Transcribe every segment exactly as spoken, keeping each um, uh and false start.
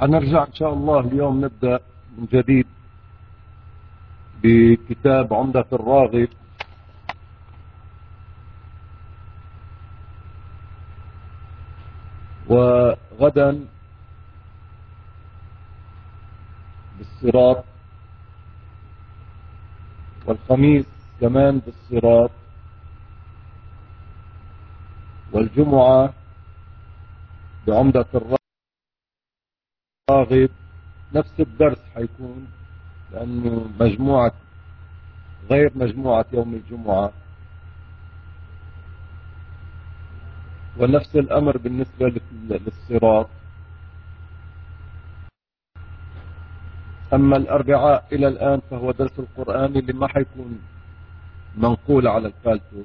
حنرجع إن شاء الله اليوم نبدأ من جديد بكتاب عمدة الراغب. وغدا بالصراط، والخميس كمان بالصراط، والجمعة بعمدة الراغب. نفس الدرس حيكون، لأنه مجموعة غير مجموعة يوم الجمعة، ونفس الأمر بالنسبة للصراط. أما الأربعاء إلى الآن فهو درس القرآن اللي ما حيكون منقول على الفالتو،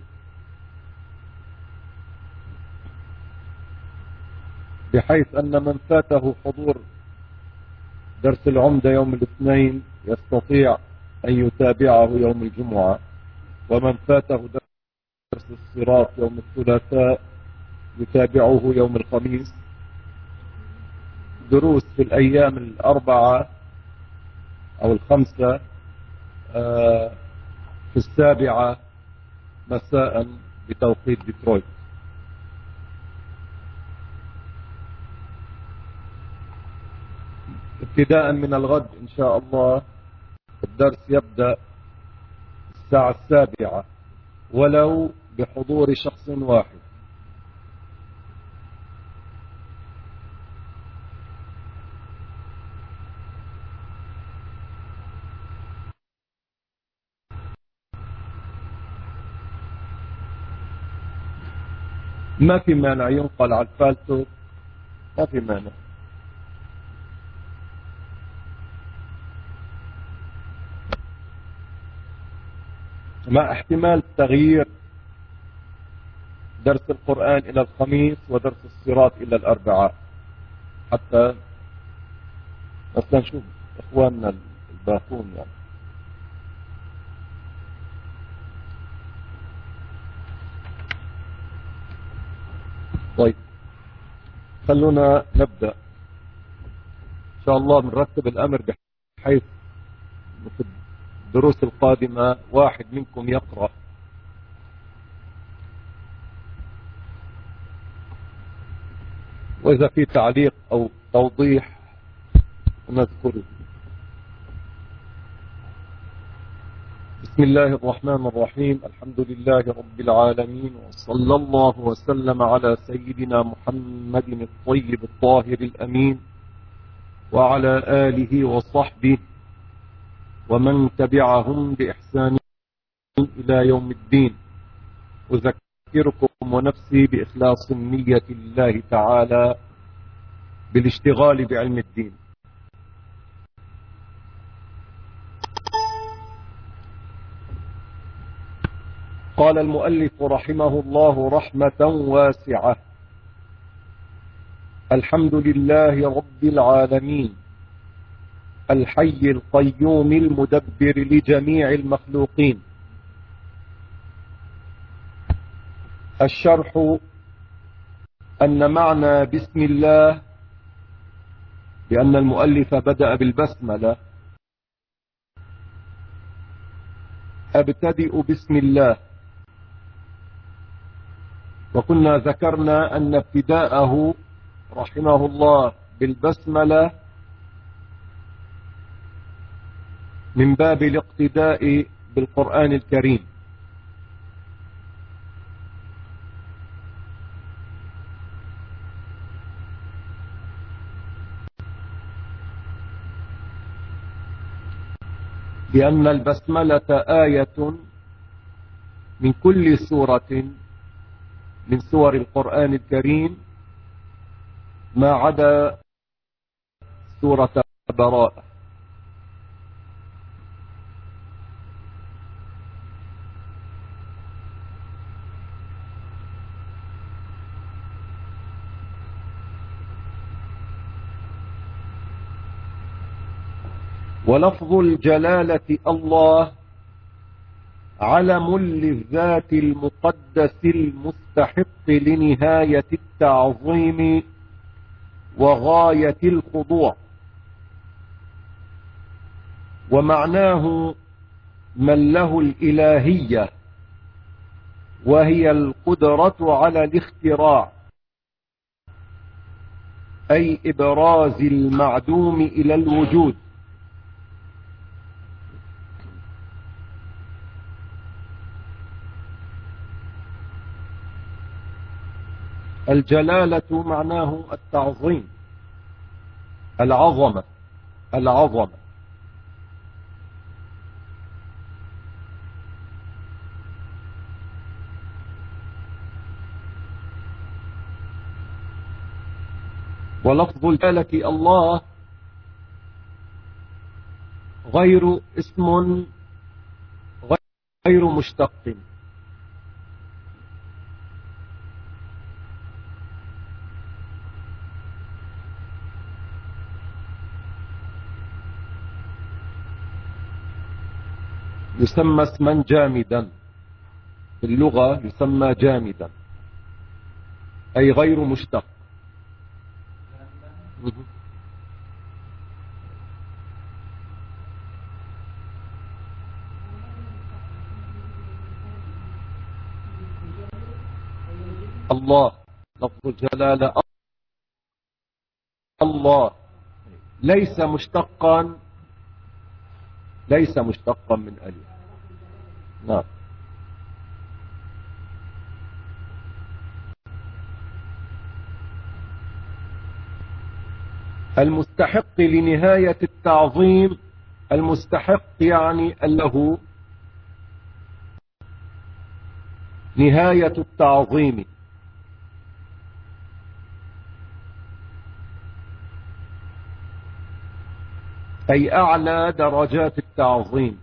بحيث أن من فاته حضور درس العمدة يوم الاثنين يستطيع أن يتابعه يوم الجمعة، ومن فاته درس الصراط يوم الثلاثاء يتابعه يوم الخميس. دروس في الأيام الأربعة أو الخمسة في السابعة مساء بتوقيت ديترويت. ابتداء من الغد إن شاء الله الدرس يبدأ الساعة السابعة، ولو بحضور شخص واحد. ما في مانع ينقل على الفالتو، ما في مانع. مع احتمال تغيير درس القرآن إلى الخميس ودرس الصراط إلى الأربعاء، حتى أصلا نشوف إخواننا الباقون يعني. طيب خلونا نبدأ إن شاء الله. بنرتب الأمر بحيث في الدروس القادمة واحد منكم يقرأ، وإذا في تعليق أو توضيح نذكره. بسم الله الرحمن الرحيم. الحمد لله رب العالمين، وصلى الله وسلم على سيدنا محمد الطيب الطاهر الأمين، وعلى آله وصحبه ومن تبعهم بإحسان إلى يوم الدين. أذكركم ونفسي بإخلاص النية لله تعالى بالاشتغال بعلم الدين. قال المؤلف رحمه الله رحمة واسعة: الحمد لله رب العالمين الحي القيوم المدبر لجميع المخلوقين. الشرح أن معنى بسم الله بأن المؤلف بدأ بالبسملة. أبتدئ بسم الله، وكنا ذكرنا أن ابتداءه رحمه الله بالبسملة من باب الاقتداء بالقرآن الكريم، لأن البسملة آية من كل سورة من سور القرآن الكريم ما عدا سورة براءة. ولفظ الجلالة الله علم للذات المقدس المستحق لنهاية التعظيم وغاية الخضوع، ومعناه من له الإلهية وهي القدرة على الاختراع، أي إبراز المعدوم إلى الوجود. الجلالة معناه التعظيم، العظمة، العظمة. ولفظ الجلالة الله غير اسم غير مشتق، يسمى اسما جامدا، في اللغة يسمى جامدا أي غير مشتق. الله لفظ الجلالة الله ليس مشتقا، ليس مشتقا من ألف. نعم. المستحق لنهاية التعظيم، المستحق يعني له نهاية التعظيم، أي أعلى درجات التعظيم،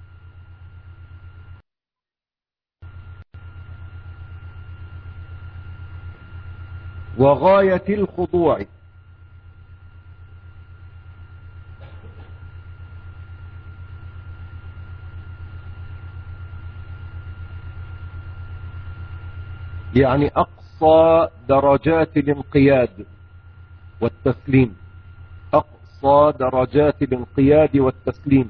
وغاية الخضوع، يعني أقصى درجات الانقياد والتسليم، أقصى درجات الانقياد والتسليم.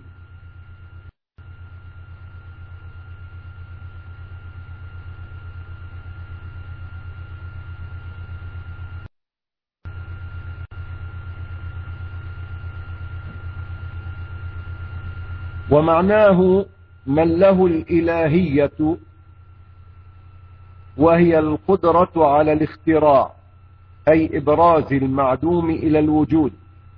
ومعناه من له الإلهية وهي القدرة على الاختراع، أي إبراز المعدوم إلى الوجود.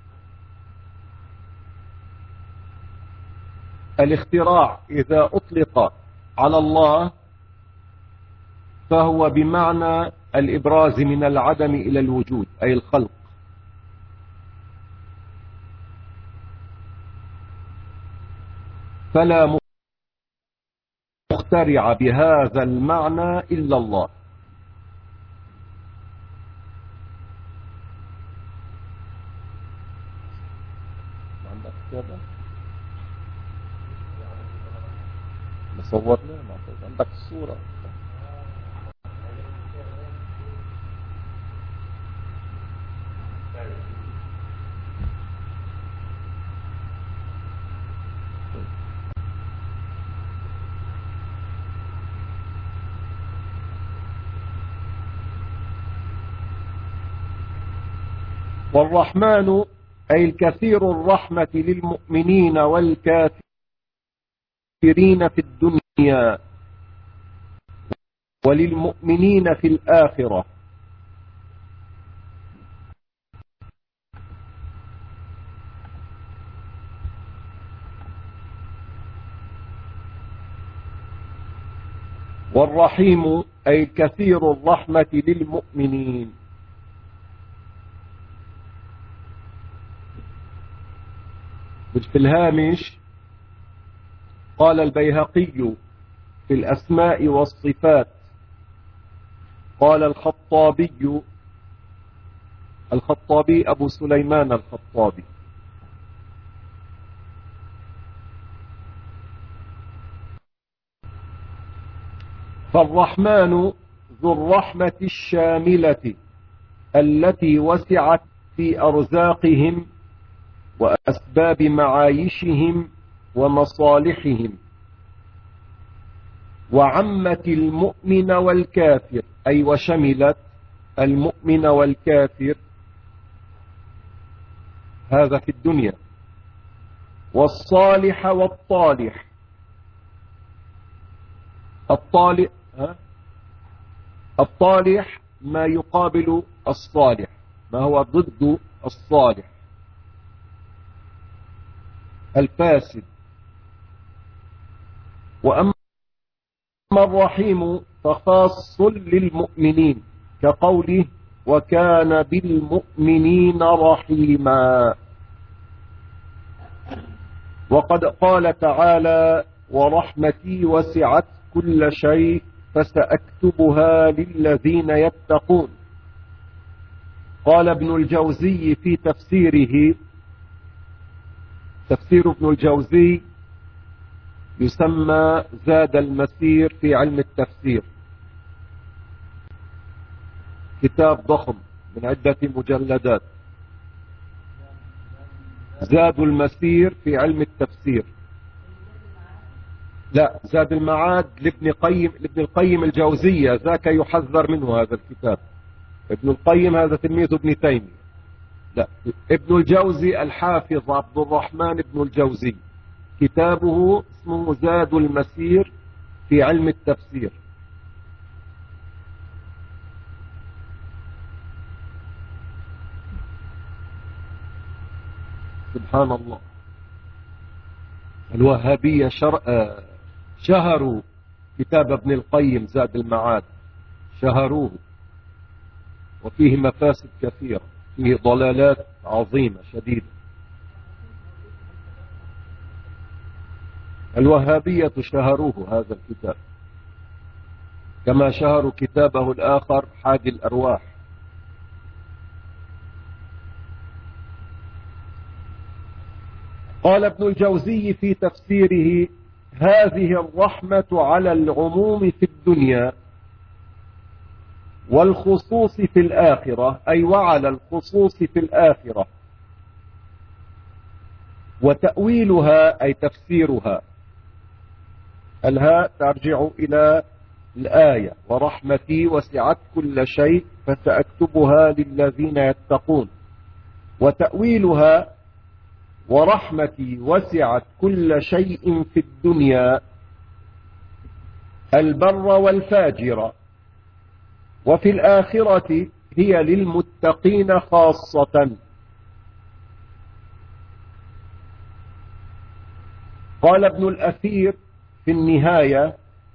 الاختراع إذا أطلق على الله فهو بمعنى الإبراز من العدم إلى الوجود، أي الخلق. فلا مخترع بهذا المعنى إلا الله. عندك كتابة مصورنا؟ عندك الصورة؟ والرحمن أي الكثير الرحمة للمؤمنين والكافرين في الدنيا وللمؤمنين في الآخرة. والرحيم أي كثير الرحمة للمؤمنين. في الهامش قال البيهقي في الأسماء والصفات، قال الخطابي، الخطابي أبو سليمان الخطابي: فالرحمن ذو الرحمة الشاملة التي وسعت في أرزاقهم وأسباب معايشهم ومصالحهم، وعمت المؤمن والكافر، أي وشملت المؤمن والكافر، هذا في الدنيا، والصالح والطالح. الطالح الطالح ما يقابل الصالح، ما هو ضد الصالح، الفاسد. وأما الرحيم فخاص للمؤمنين، كقوله وكان بالمؤمنين رحيما. وقد قال تعالى ورحمتي وسعت كل شيء فسأكتبها للذين يتقون. قال ابن الجوزي في تفسيره، تفسير ابن الجوزي يسمى زاد المسير في علم التفسير، كتاب ضخم من عدة مجلدات، زاد المسير في علم التفسير. لا، زاد المعاد لابن قيم، لابن القيم الجوزية، ذاك يحذر منه هذا الكتاب. ابن القيم هذا تلميذ ابن تيمية. لا، ابن الجوزي الحافظ عبد الرحمن ابن الجوزي، كتابه اسمه زاد المسير في علم التفسير. سبحان الله. الوهابية شر... شهروا كتاب ابن القيم زاد المعاد، شهروه، وفيه مفاسد كثيرة، فيه ضلالات عظيمة شديدة. الوهابية شهروه هذا الكتاب، كما شهروا كتابه الآخر حادي الأرواح. قال ابن الجوزي في تفسيره هذه الرحمة على العموم في الدنيا والخصوص في الآخرة، أي وعلى الخصوص في الآخرة. وتأويلها أي تفسيرها، الهاء ترجع إلى الآية ورحمتي وسعت كل شيء فسأكتبها للذين يتقون. وتأويلها ورحمتي وسعت كل شيء في الدنيا البر والفاجر، وفي الآخرة هي للمتقين خاصة. قال ابن الأثير في النهاية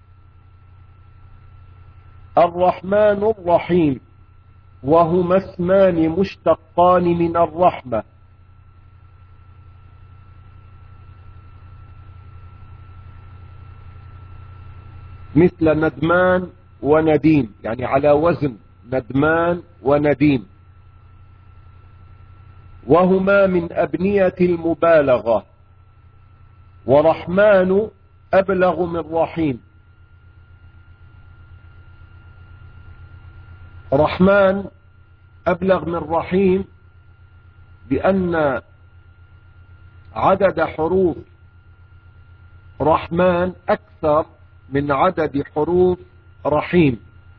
الرحمن الرحيم وهما اسمان مشتقان من الرحمة، مثل ندمان ونديم، يعني على وزن ندمان ونديم، وهما من أبنية المبالغة، ورحمن أبلغ من رحيم. رحمن أبلغ من رحيم بأن عدد حروف رحمن أكثر من عدد حروف رحيم.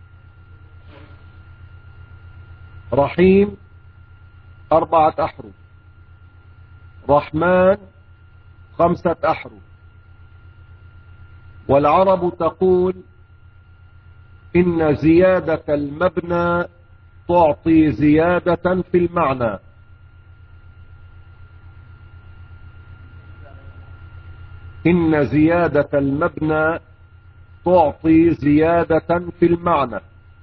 رحيم أربعة أحرف، رحمن خمسة أحرف. والعرب تقول إن زيادة المبنى تعطي زيادة في المعنى. إن زيادة المبنى تعطي زيادة في المعنى.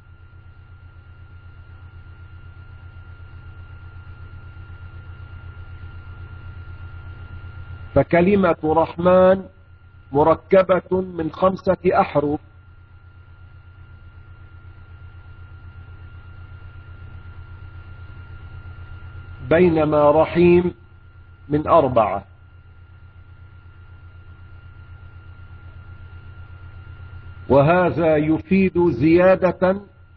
فكلمة رحمن مركبة من خمسة أحرف، بينما رحيم من أربعة. وهذا يفيد زيادة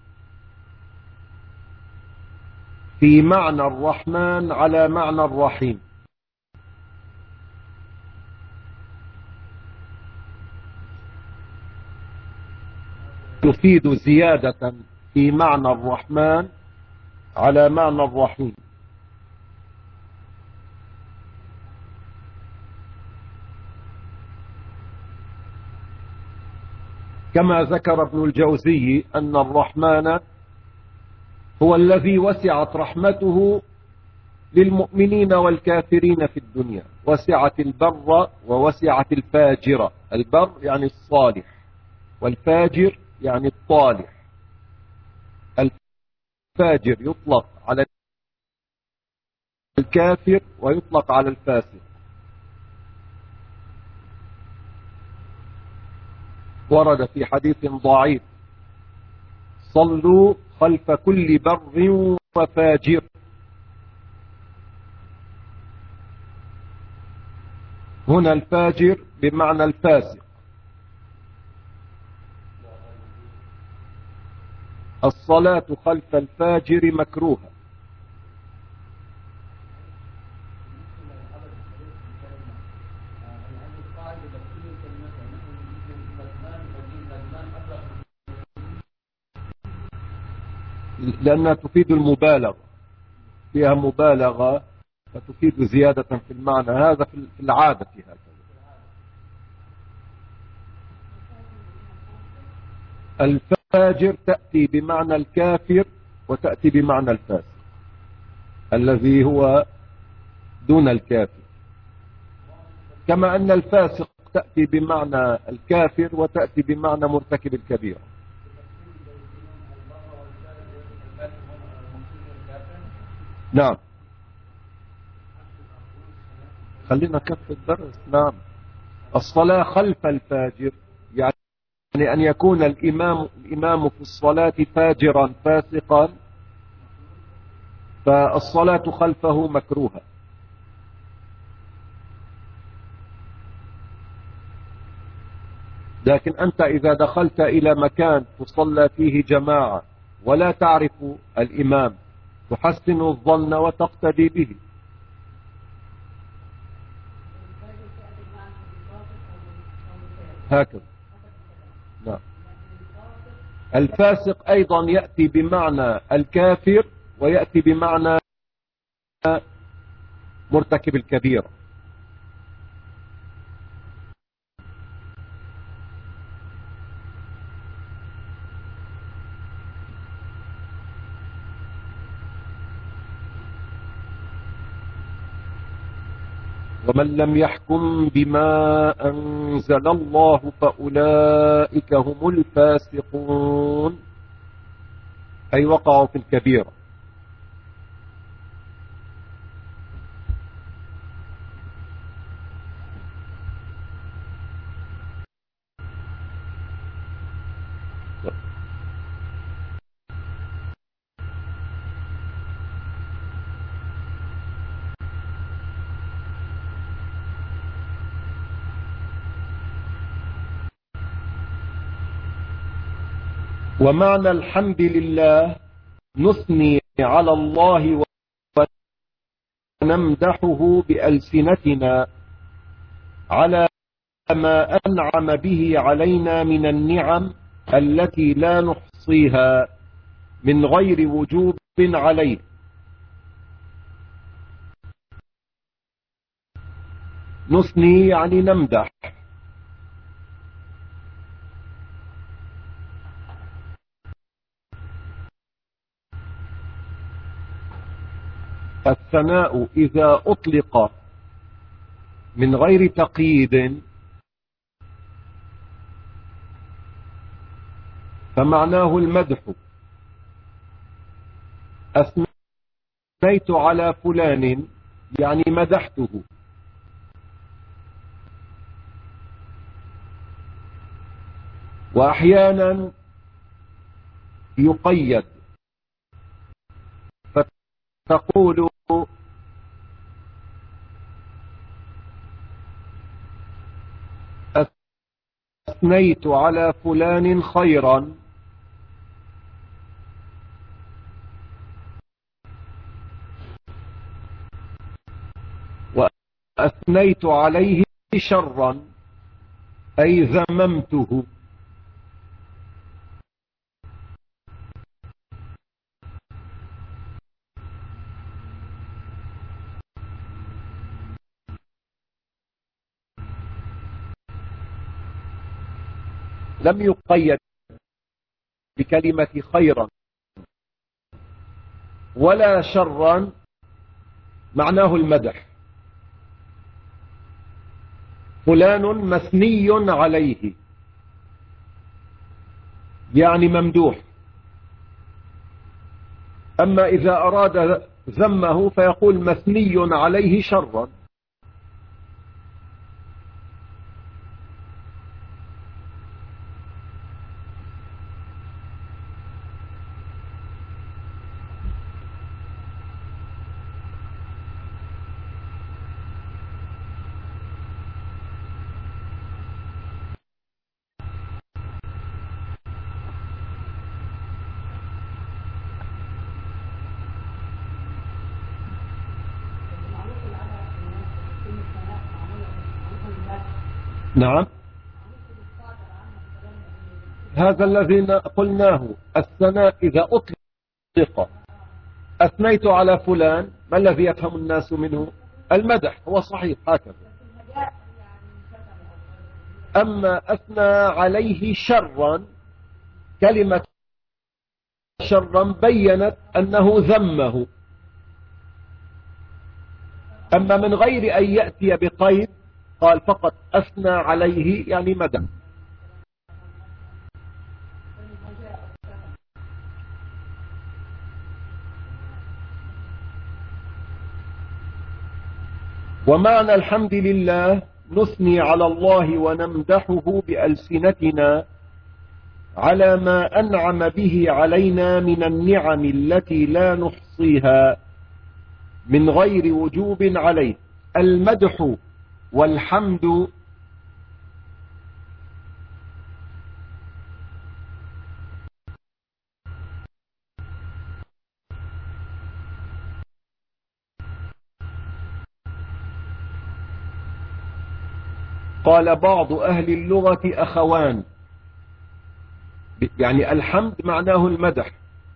في معنى الرحمن على معنى الرحيم. تفيد زيادة في معنى الرحمن على معنى الرحيم. كما ذكر ابن الجوزي أن الرحمن هو الذي وسعت رحمته للمؤمنين والكافرين في الدنيا، وسعت البر ووسعت الفاجر. البر يعني الصالح، والفاجر يعني الطالح. الفاجر يطلق على الكافر ويطلق على الفاسق. ورد في حديث ضعيف: صلوا خلف كل بر وفاجر. هنا الفاجر بمعنى الفاسق. الصلاة خلف الفاجر مكروهة. لأنها تفيد المبالغة، فيها مبالغة فتفيد زيادة في المعنى. هذا في العادة هكذا. الفاجر تأتي بمعنى الكافر وتأتي بمعنى الفاسق الذي هو دون الكافر، كما أن الفاسق تأتي بمعنى الكافر وتأتي بمعنى مرتكب الكبيرة. نعم، خلينا كف الدرس. نعم، الصلاة خلف الفاجر يعني أن يكون الإمام, الإمام في الصلاة فاجرا فاسقا، فالصلاة خلفه مكروهة. لكن أنت إذا دخلت إلى مكان تصلى فيه جماعة ولا تعرف الإمام، تحسن الظن وتقتدي به. هكذا. نعم. الفاسق أيضا يأتي بمعنى الكافر ويأتي بمعنى مرتكب الكبيرة. ومن لم يحكم بما أنزل الله فأولئك هم الفاسقون، أي وقعوا في الكبيرة. ومعنى الحمد لله نثني على الله ونمدحه بألسنتنا على ما أنعم به علينا من النعم التي لا نحصيها من غير وجوب عليه. نثني يعني نمدح. الثناء إذا أطلق من غير تقييد فمعناه المدح. أثنيت على فلان يعني مدحته. وأحيانا يقيد فتقول أثنيت على فلان خيرا، وأثنيت عليه شرا أي ذممته. لم يقيد بكلمة خيرا ولا شرا معناه المدح. فلان مثني عليه يعني ممدوح. أما إذا أراد ذمه فيقول مثني عليه شرا. نعم، هذا الذي قلناه. الثناء إذا أطلق أثنيت على فلان، ما الذي يفهم الناس منه؟ المدح، هو صحيح هكذا. أما أثنى عليه شرا، كلمة شرا بينت أنه ذمه. أما من غير أن يأتي بقيد، قال فقط أثنى عليه يعني مدح. ومعنى الحمد لله نثني على الله ونمدحه بألسنتنا على ما أنعم به علينا من النعم التي لا نحصيها من غير وجوب عليه. المدح والحمد قال بعض أهل اللغة أخوان، يعني الحمد معناه المدح.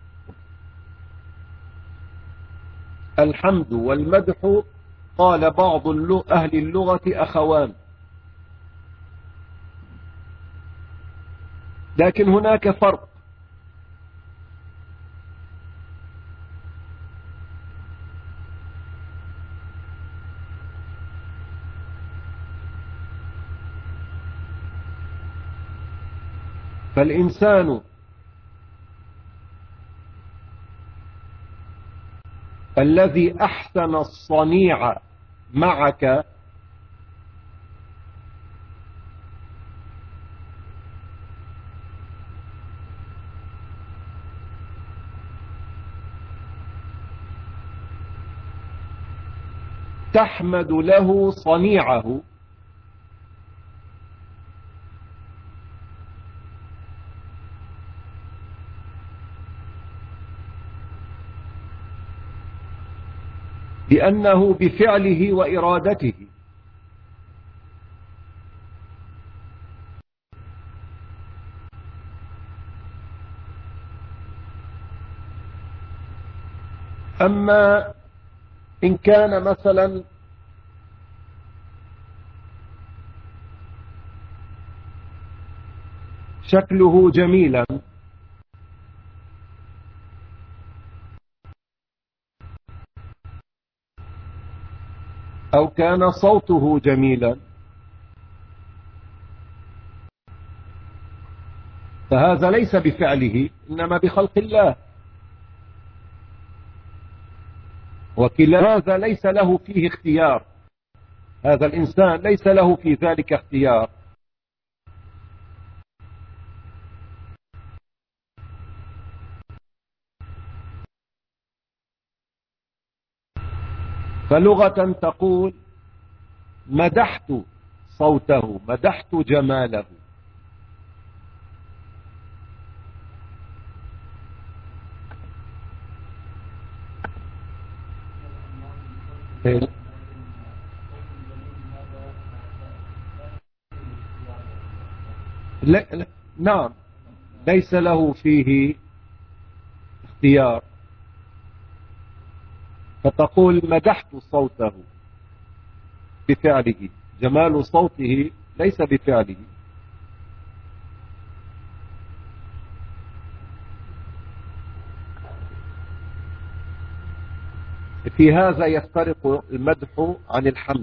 الحمد والمدح قال بعض أهل اللغة أخوان، لكن هناك فرق. فالإنسان الذي أحسن الصنيع معك تحمد له صنيعه، لأنه بفعله وإرادته. أما إن كان مثلا شكله جميلا أو كان صوته جميلا، فهذا ليس بفعله إنما بخلق الله، وكلا هذا ليس له فيه اختيار. هذا الإنسان ليس له في ذلك اختيار. فلغة تقول مدحت صوته، مدحت جماله. لا لا نعم، ليس له فيه اختيار. فتقول مدحت صوته بفعله، جمال صوته ليس بفعله. في هذا يفترق المدح عن الحمد.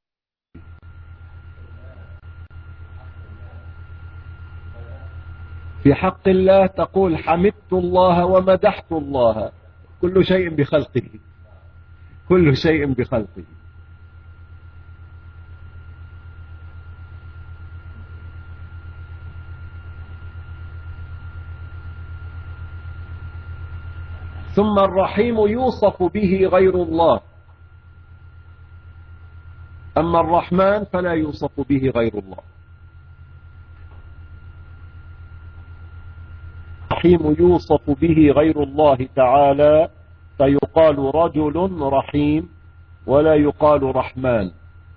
في حق الله تقول حمدت الله ومدحت الله، كل شيء بخلقه، كل شيء بخلقه. ثم الرحيم يوصف به غير الله، أما الرحمن فلا يوصف به غير الله. الرحيم يوصف به غير الله تعالى، فيقال رجل رحيم ولا يقال رحمن.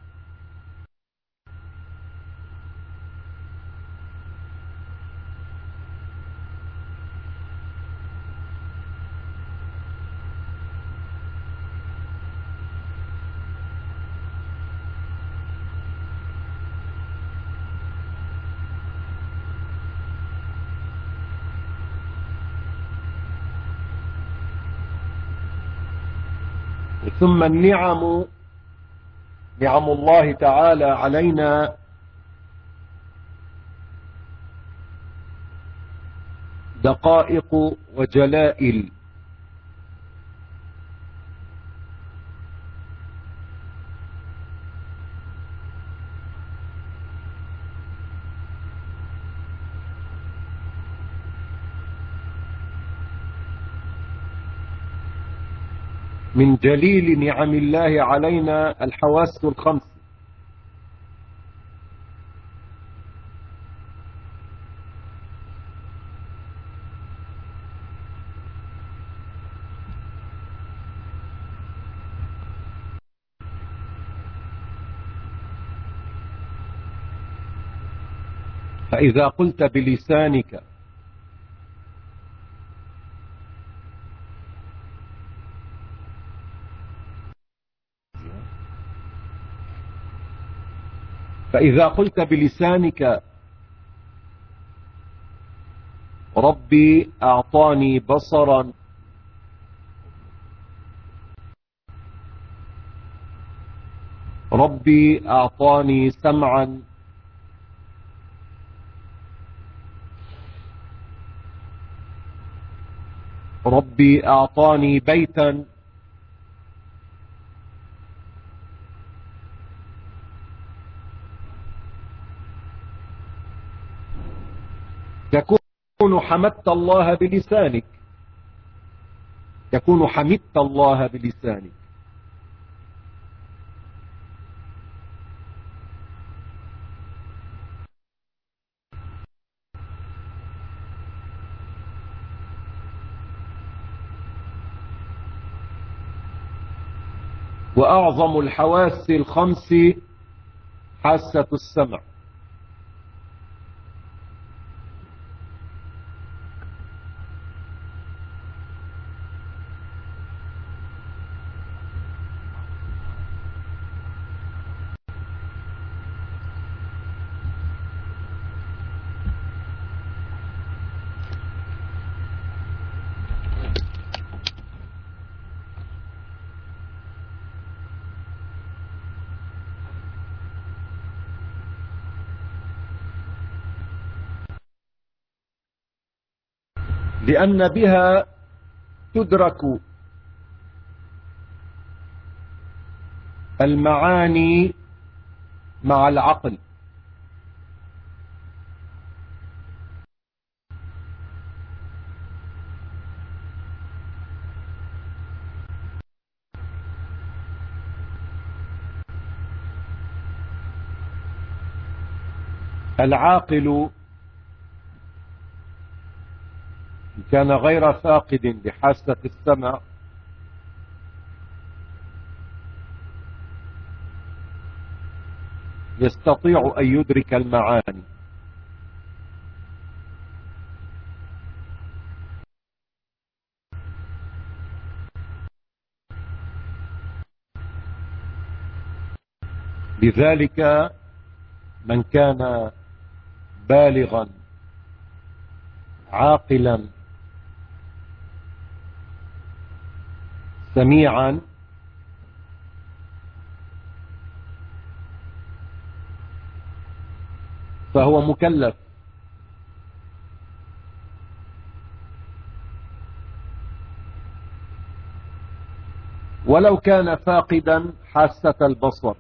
ثم النعم، نعم الله تعالى علينا دقائق وجلائل، من جليل نعم الله علينا الحواس الخمس. فإذا قلت بلسانك فإذا قلت بلسانك ربي أعطاني بصرا، ربي أعطاني سمعا، ربي أعطاني بيتا، تكون حمدت الله بلسانك، تكون حمدت الله بلسانك. وأعظم الحواس الخمس حاسة السمع، لأن بها تدرك المعاني مع العقل. العاقل كان غير فاقد لحاسة السمع يستطيع أن يدرك المعاني. لذلك من كان بالغا عاقلا سميعا فهو مكلف. ولو كان فاقدا حاسة البصر.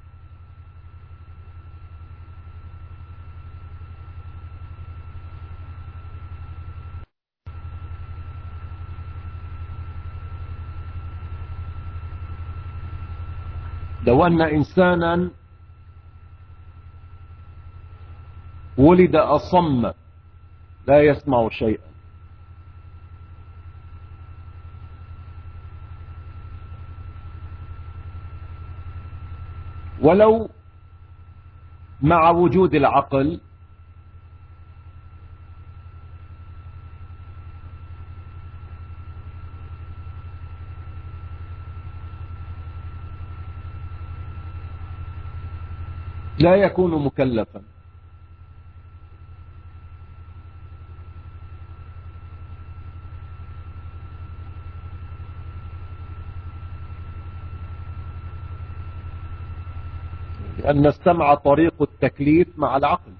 لو أن إنسانا ولد أصم لا يسمع شيئا، ولو مع وجود العقل لا يكون مكلفا. لأن السمع طريق التكليف مع العقل،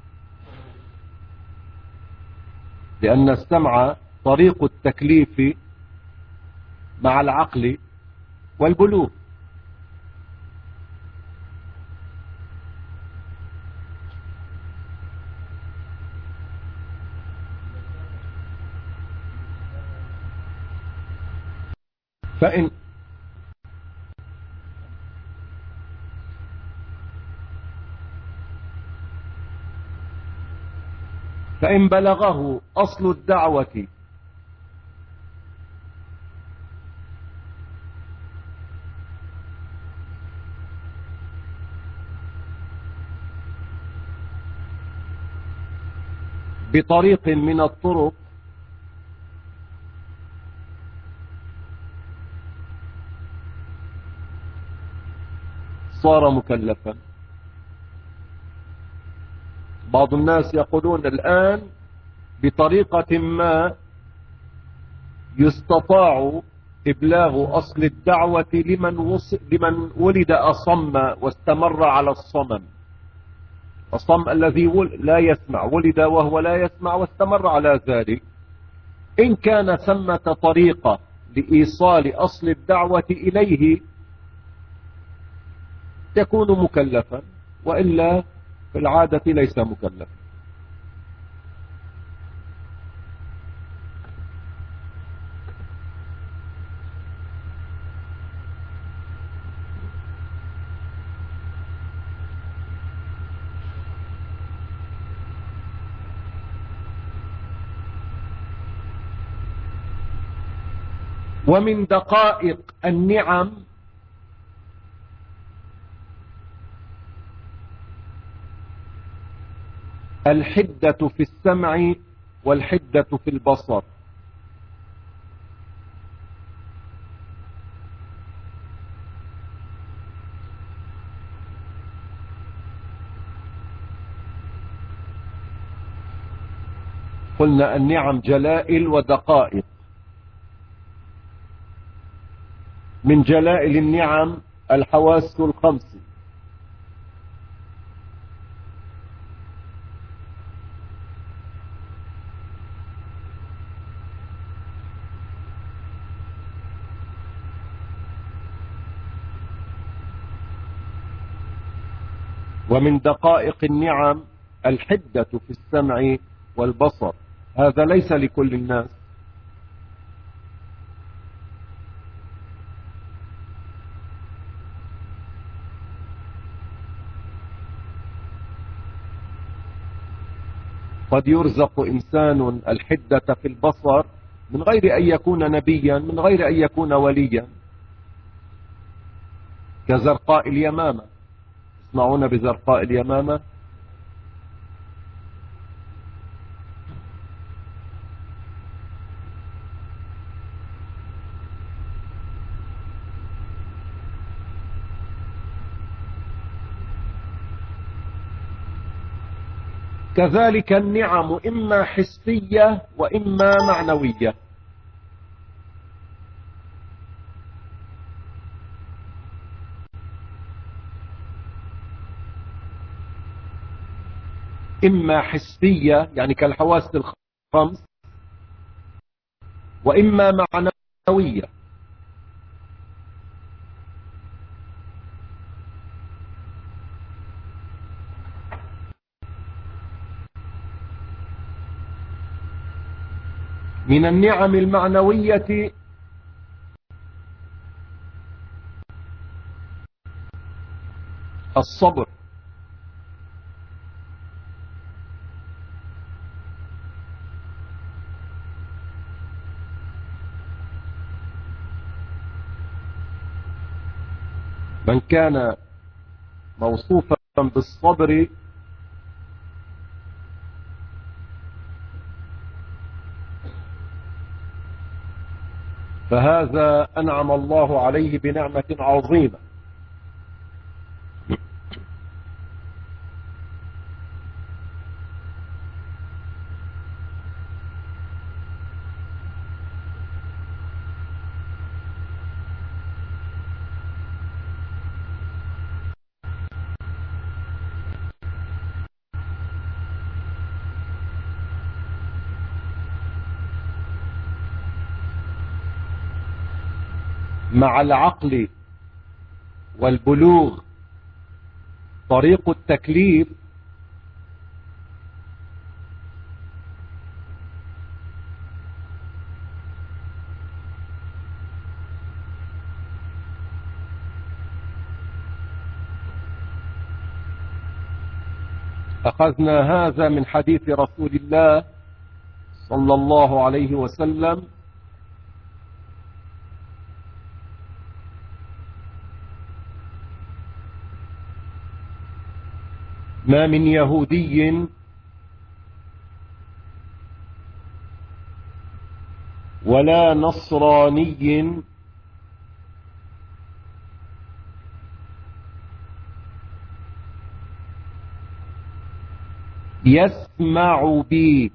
لأن السمع طريق التكليف مع العقل والبلوغ. فإن فإن بلغه أصل الدعوة بطريق من الطرق صار مكلفا. بعض الناس يقولون الآن بطريقة ما يستطاع إبلاغ أصل الدعوة لمن, وص... لمن ولد أصم واستمر على الصمم. الصم الذي ول... لا يسمع، ولد وهو لا يسمع واستمر على ذلك. إن كان ثمة طريقة لإيصال أصل الدعوة إليه يكون مكلفا، وإلا في العادة ليس مكلفا. ومن دقائق النعم الحدة في السمع والحدة في البصر. قلنا النعم جلائل ودقائق. من جلائل النعم الحواس الخمس، ومن دقائق النعم الحدة في السمع والبصر. هذا ليس لكل الناس. قد يرزق إنسان الحدة في البصر من غير أن يكون نبيا، من غير أن يكون وليا، كزرقاء اليمامة. تسمعون بزرقاء اليمامة؟ كذلك النعم إما حسية وإما معنوية. إما حسية يعني كالحواس الخمس، وإما معنوية. من النعم المعنوية الصبر، من كان موصوفا بالصبر فهذا أنعم الله عليه بنعمة عظيمة. مع العقل والبلوغ طريق التكليف أخذنا هذا من حديث رسول الله صلى الله عليه وسلم: ما من يهودي ولا نصراني يسمع بي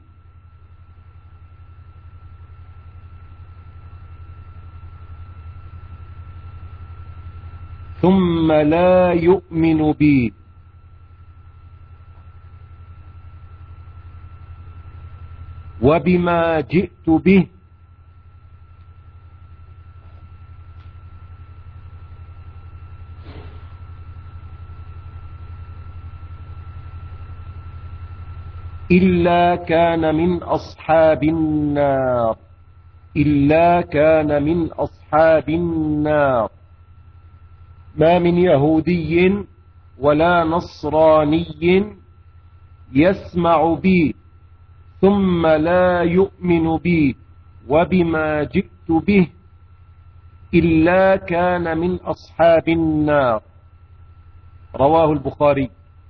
ثم لا يؤمن بي وبما جئت به إلا كان من أصحاب النار إلا كان من أصحاب النار. ما من يهودي ولا نصراني يسمع بي ثم لا يؤمن بي وبما جئت به إلا كان من أصحاب النار. رواه البخاري.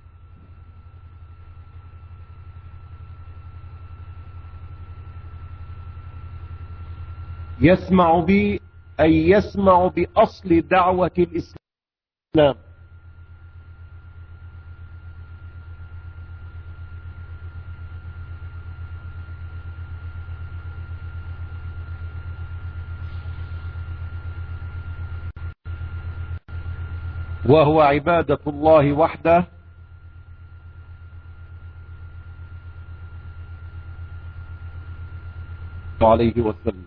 يسمع بي أي يسمع بأصل دعوة الإسلام. وهو عبادة الله وحده عليه وسلم.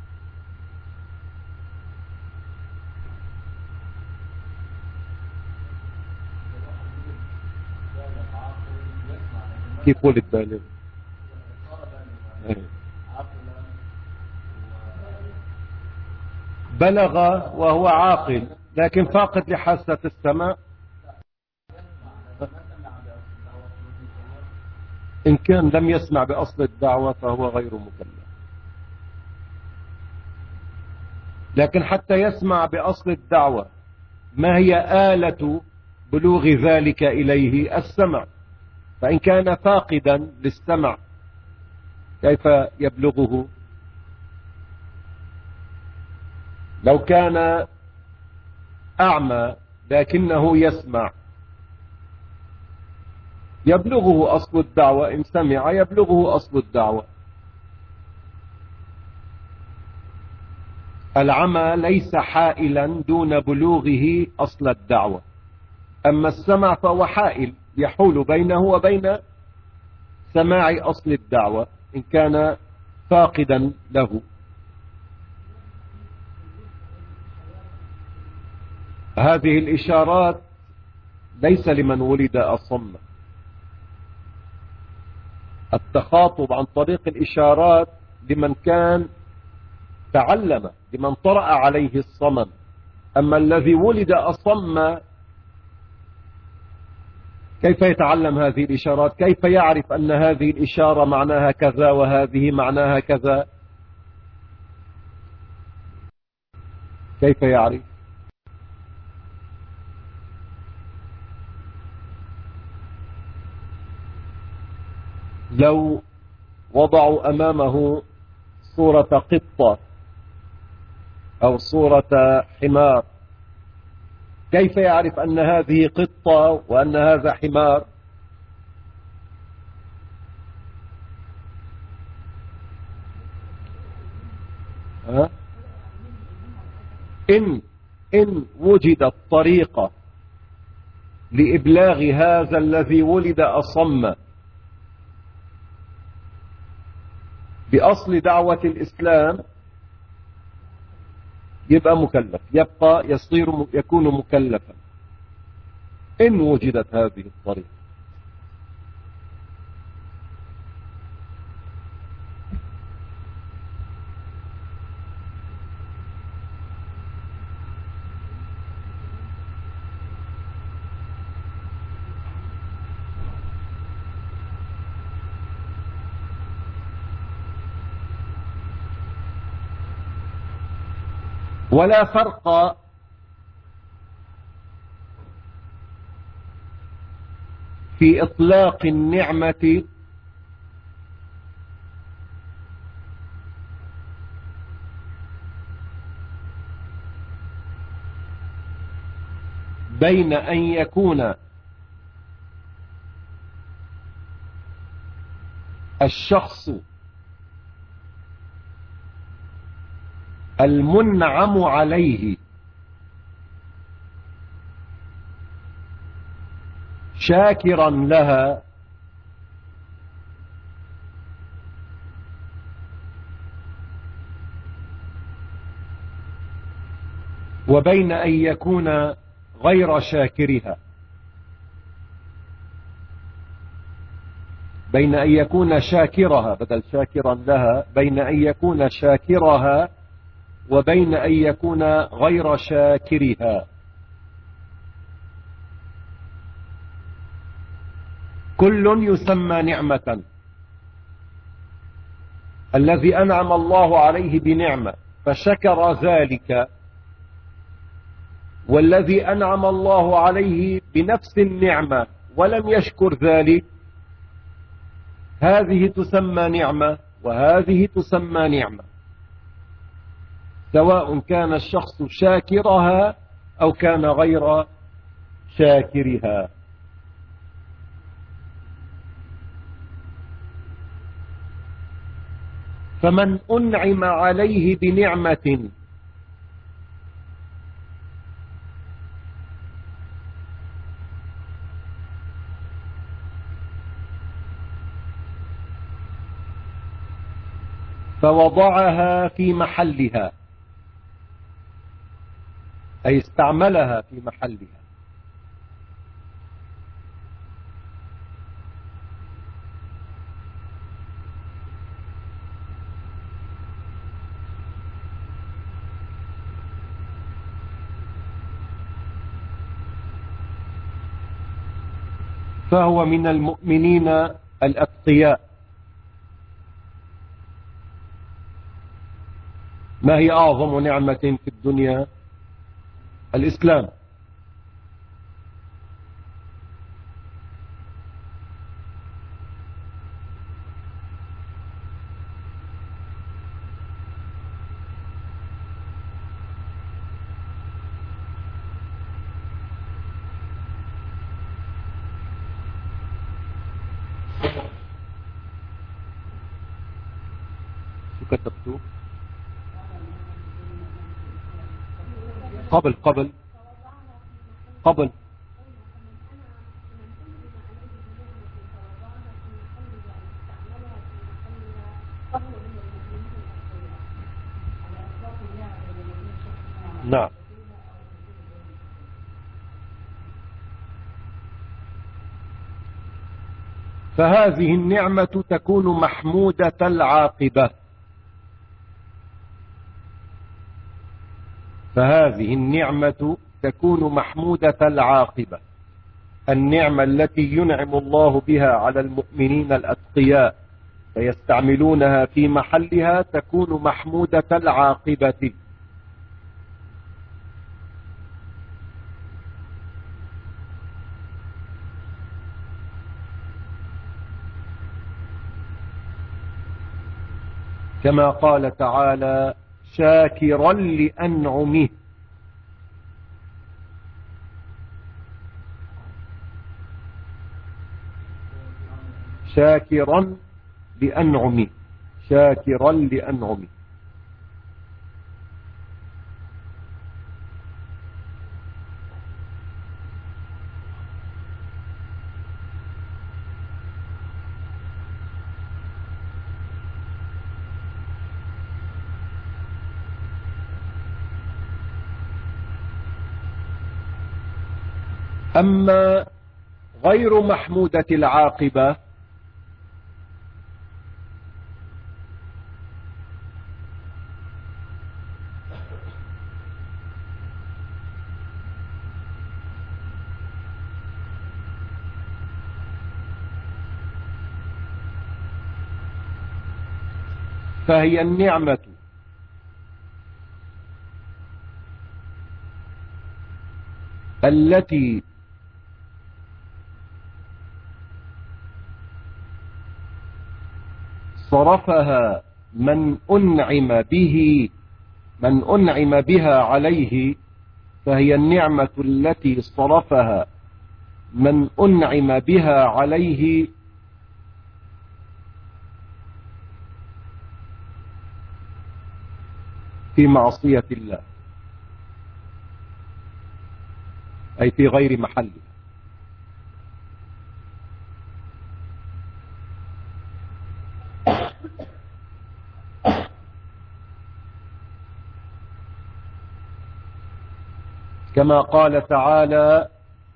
كيف ولد بالغ؟ بلغ وهو عاقل لكن فاقد لحاسة السماء. إن كان لم يسمع بأصل الدعوة فهو غير مكلف، لكن حتى يسمع بأصل الدعوة ما هي آلة بلوغ ذلك إليه؟ السمع. فإن كان فاقدا للسمع كيف يبلغه؟ لو كان أعمى لكنه يسمع يبلغه أصل الدعوة، إن سمع يبلغه أصل الدعوة. العمى ليس حائلا دون بلوغه أصل الدعوة، أما السمع فهو حائل يحول بينه وبين سماع أصل الدعوة إن كان فاقدا له. هذه الإشارات ليس لمن ولد أصم. التخاطب عن طريق الإشارات لمن كان تعلم، لمن طرأ عليه الصمم. أما الذي ولد أصم كيف يتعلم هذه الإشارات؟ كيف يعرف أن هذه الإشارة معناها كذا وهذه معناها كذا؟ كيف يعرف؟ لو وضعوا أمامه صورة قطة أو صورة حمار كيف يعرف أن هذه قطة وأن هذا حمار؟ ها؟ إن إن وجدت طريقة لإبلاغ هذا الذي ولد أصم بأصل دعوة الإسلام يبقى مكلف، يبقى يصير يكون مكلفا إن وجدت هذه الطريقة. ولا فرق في إطلاق النعمة بين أن يكون الشخص المنعم عليه شاكرا لها وبين أن يكون غير شاكرها، بين أن يكون شاكرها بدل شاكرا لها، بين أن يكون شاكرها وبين أن يكون غير شاكرها. كل يسمى نعمة. الذي أنعم الله عليه بنعمة فشكر ذلك، والذي أنعم الله عليه بنفس النعمة ولم يشكر ذلك، هذه تسمى نعمة وهذه تسمى نعمة، سواء كان الشخص شاكرها أو كان غير شاكرها. فمن أنعم عليه بنعمة فوضعها في محلها، أي استعملها في محلها، فهو من المؤمنين الأتقياء. ما هي أعظم نعمة في الدنيا؟ الإسلام. شو كتبتوا؟ قبل قبل قبل نعم. فهذه النعمة تكون محمودة العاقبة، فهذه النعمة تكون محمودة العاقبة. النعمة التي ينعم الله بها على المؤمنين الأتقياء فيستعملونها في محلها تكون محمودة العاقبة. كما قال تعالى: شاكرا لأنعمه. شاكرا لأنعمه، شاكرا لأنعمه. أما غير محمودة العاقبة فهي النعمة التي صرفها من أنعم به من أنعم بها عليه، فهي النعمة التي صرفها من أنعم بها عليه في معصية الله، أي في غير محله. كما قال تعالى: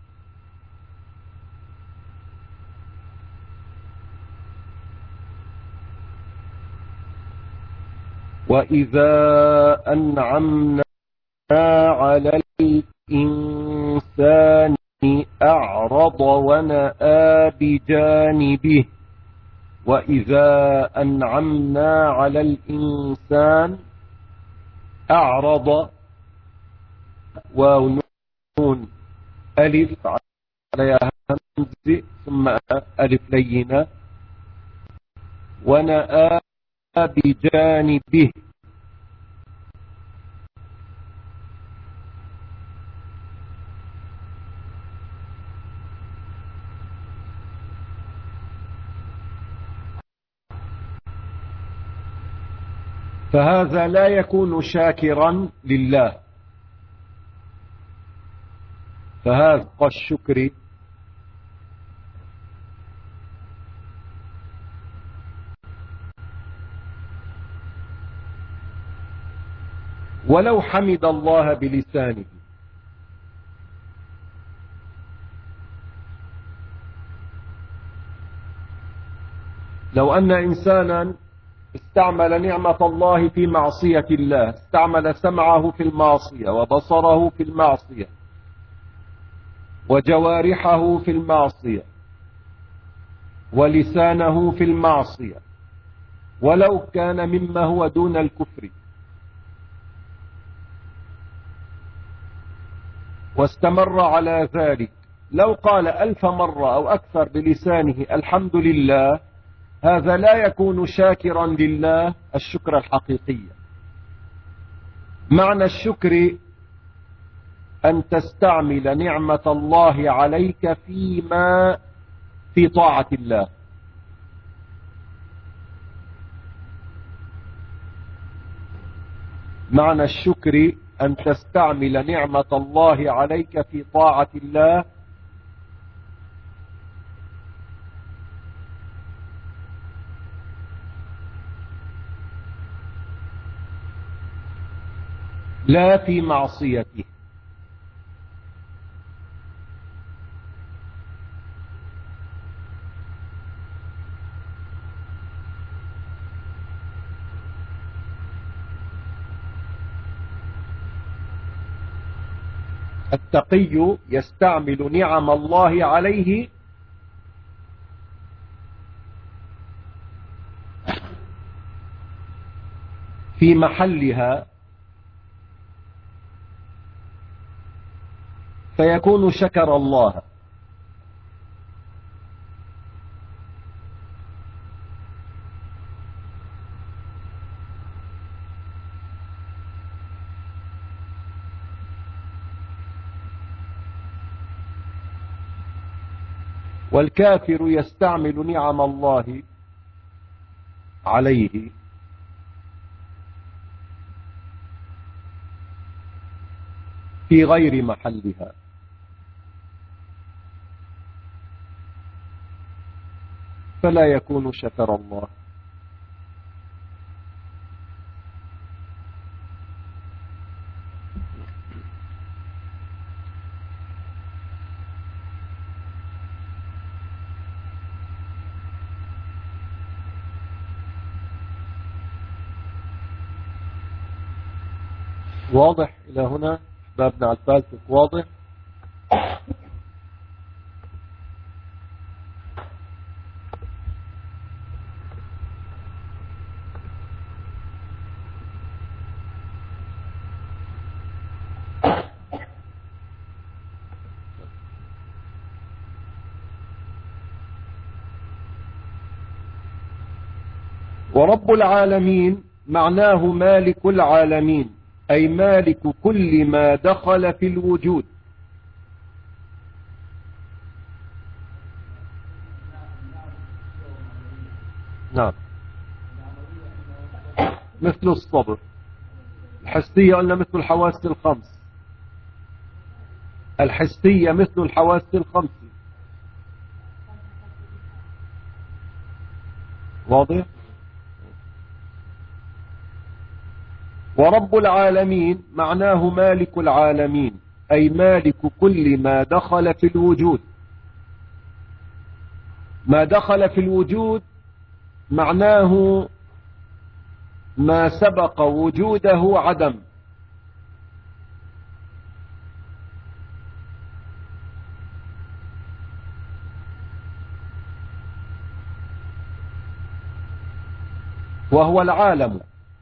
وإذا أنعمنا على الإنسان أعرض ونأى بجانبه. وإذا أنعمنا على الإنسان أعرض، واو نون ألف عليها همز ثم ألف لينة، ونأى بجانبه. فهذا لا يكون شاكرا لله. فهذا الشكر ولو حمد الله بلسانه. لو أن إنسانا استعمل نعمة الله في معصية الله، استعمل سمعه في المعصية، وبصره في المعصية، وجوارحه في المعصية، ولسانه في المعصية، ولو كان مما هو دون الكفر، واستمر على ذلك، لو قال ألف مرة أو أكثر بلسانه الحمد لله، هذا لا يكون شاكرا لله الشكر الحقيقي. معنى الشكر أن تستعمل نعمة الله عليك فيما في طاعة الله. معنى الشكر أن تستعمل نعمة الله عليك في طاعة الله، لا في معصيته. التقي يستعمل نعم الله عليه في محلها فيكون شكر الله. والكافر يستعمل نعم الله عليه في غير محلها فلا يكون شكر الله. واضح إلى هنا أحبابنا على الفالتك؟ واضح. ورب العالمين معناه مالك العالمين، أي مالك كل ما دخل في الوجود. نعم، مثل الصبر. الحسية قلنا مثل الحواس الخمس، الحسية مثل الحواس الخمس. واضح. ورب العالمين معناه مالك العالمين، أي مالك كل ما دخل في الوجود. ما دخل في الوجود معناه ما سبق وجوده عدم. وهو العالم.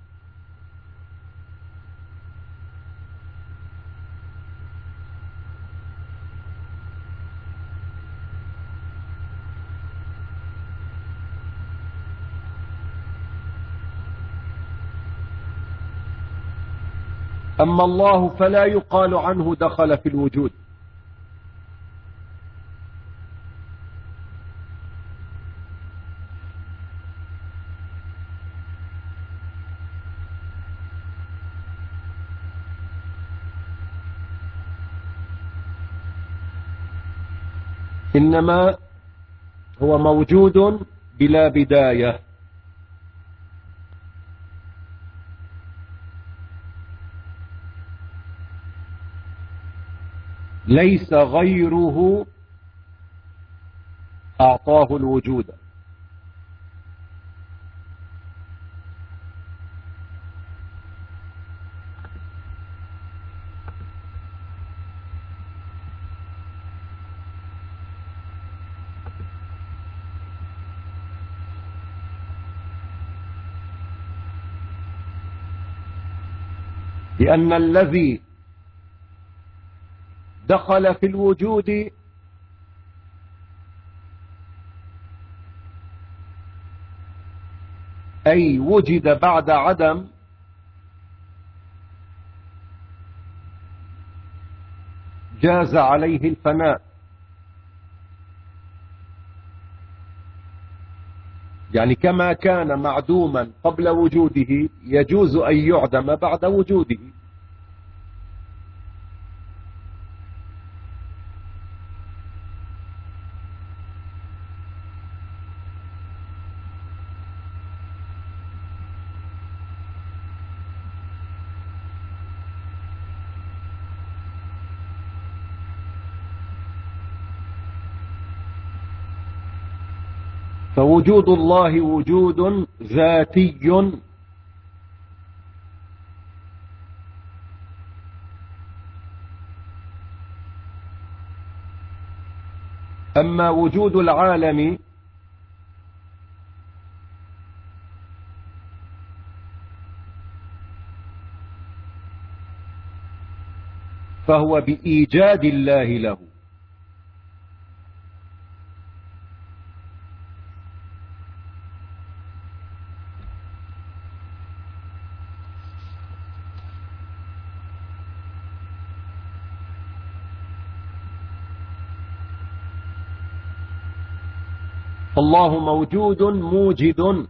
أما الله فلا يقال عنه دخل في الوجود. إنما هو موجود بلا بداية. ليس غيره أعطاه الوجود. لأن الذي دخل في الوجود أي وجد بعد عدم جاز عليه الفناء. يعني كما كان معدوما قبل وجوده يجوز أن يعدم بعد وجوده. فوجود الله وجود ذاتي أما وجود العالم فهو بإيجاد الله له. فالله موجود موجد،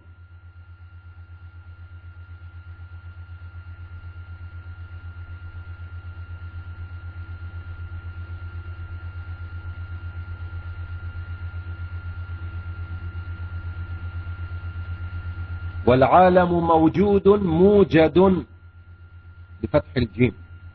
والعالم موجود موجد بفتح الجيم.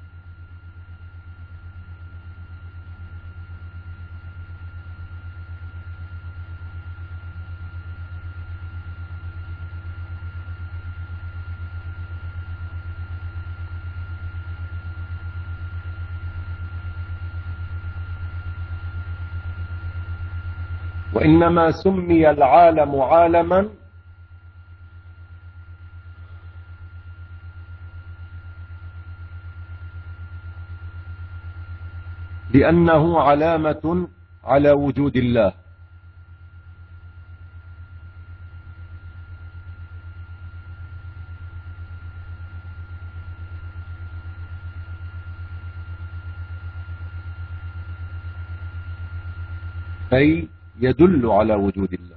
وإنما سمي العالم عالما لأنه علامة على وجود الله. أي يدل على وجود الله.